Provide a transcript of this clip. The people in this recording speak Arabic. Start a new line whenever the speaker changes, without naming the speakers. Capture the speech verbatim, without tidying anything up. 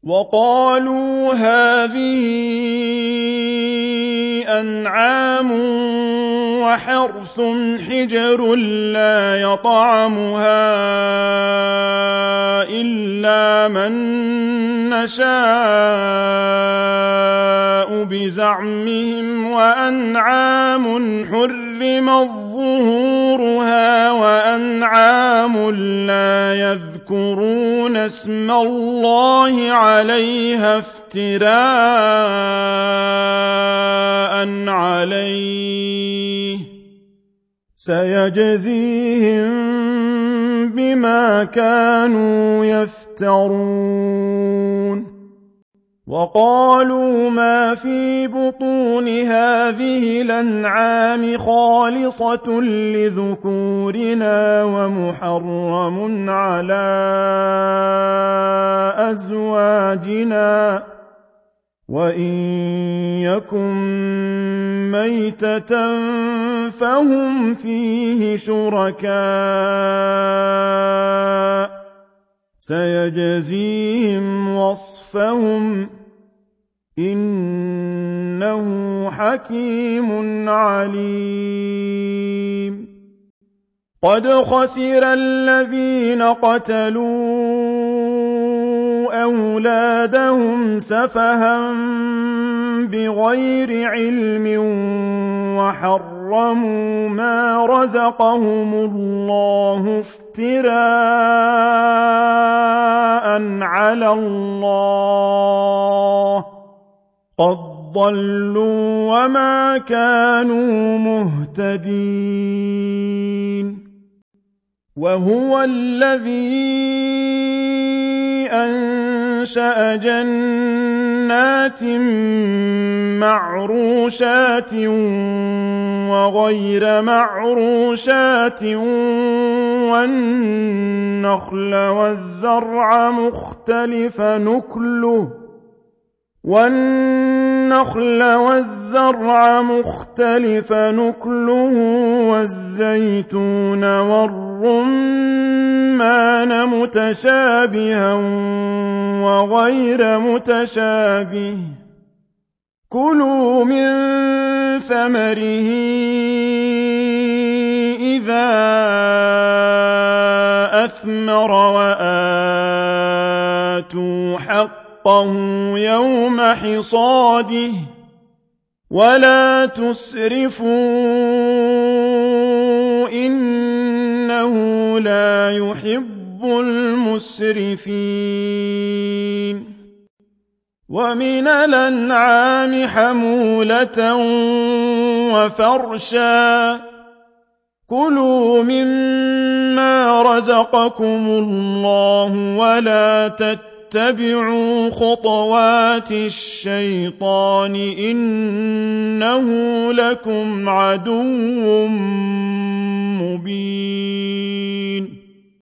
وقالوا هذه أنعام وحرث حجر لا يطعمها إلا من نشاء بزعمهم وأنعام حرمت ظهورها وأنعام لا يذكرون اسم الله عليها افتراء عليه سيجزيهم بما كانوا يفترون وقالوا ما في بطون هذه الأنعام خالصة لذكورنا ومحرم على أزواجنا وإن يكن ميتة فهم فيه شركاء سيجزيهم وصفهم إنه حكيم عليم قد خسر الذين قتلوا أولادهم سفها بغير علم وحرموا ما رزقهم الله افتراء على الله قد ضلوا وما كانوا مهتدين وهو الذي أنشأ جنات معروشات وغير معروشات والنخل والزرع مختلف نكله والنخل والزرع مختلف نكله والزيتون والرمان متشابها وغير متشابه كلوا من ثمره إذا أثمر وآتوا حقه يوم حصاده ولا تسرفوا إنه لا يحب المسرفين ومن الأنعام حمولة وفرشا كلوا مما رزقكم الله ولا تتبعوا خطوات الشيطان إنه لكم عدو مبين